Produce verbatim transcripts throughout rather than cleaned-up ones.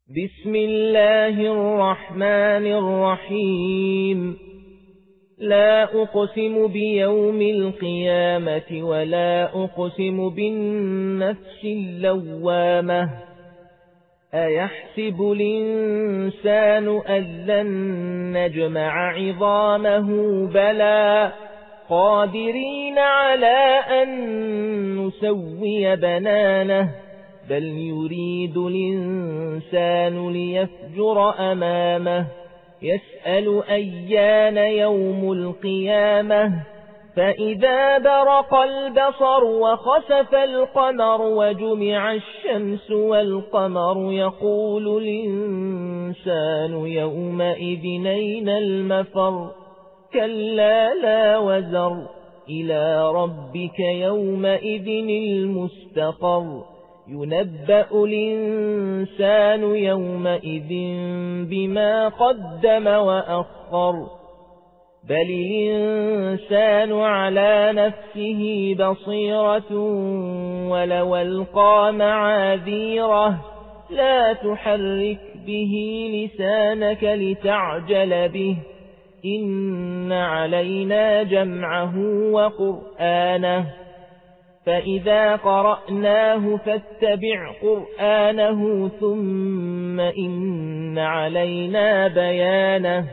بسم الله الرحمن الرحيم لا أقسم بيوم القيامة ولا أقسم بالنفس اللوامة أيحسب الإنسان أن لن نجمع عظامه بلى قادرين على أن نسوي بنانه بل يريد الإنسان ليفجر أمامه يسأل أيان يوم القيامة فإذا برق البصر وخسف القمر وجمع الشمس والقمر يقول الإنسان يومئذ أين المفر كلا لا وزر إلى ربك يومئذ المستقر ينبأ الإنسان يومئذ بما قدم وأخر بل الإنسان على نفسه بصيرة ولو ألقى معاذيره لا تحرك به لسانك لتعجل به إن علينا جمعه وقرآنه فإذا قرأناه فاتبع قرآنه ثم إن علينا بيانه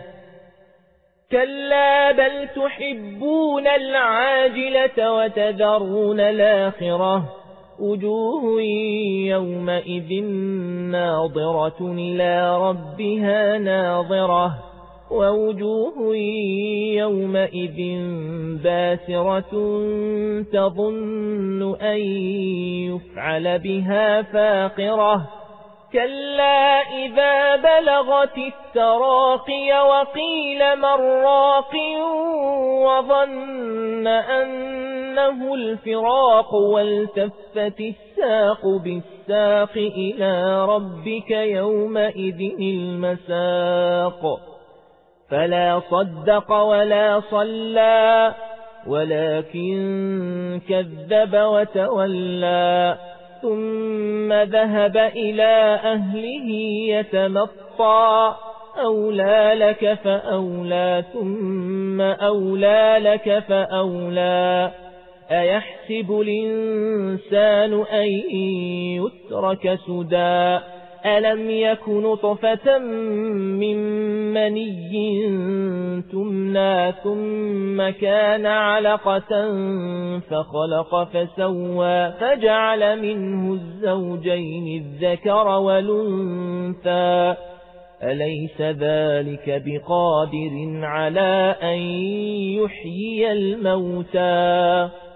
كلا بل تحبون العاجلة وتذرون الآخرة وجوه يومئذ ناظرة إلى ربها ناظرة ووجوه يومئذ باسرة تظن أن يفعل بها فاقرة كلا إذا بلغت التراقي وقيل من راق وظن أنه الفراق والتفت الساق بالساق إلى ربك يومئذ المساق فلا صدق ولا صلى ولكن كذب وتولى ثم ذهب إلى أهله يتمطى أولى لك فأولى ثم أولى لك فأولى أيحسب الإنسان أن يترك سدى ألم يكن نطفة من مني تمنى ثم كان علقة فخلق فسوى فجعل منه الزوجين الذكر والأنثى أليس ذلك بقادر على أن يحيي الموتى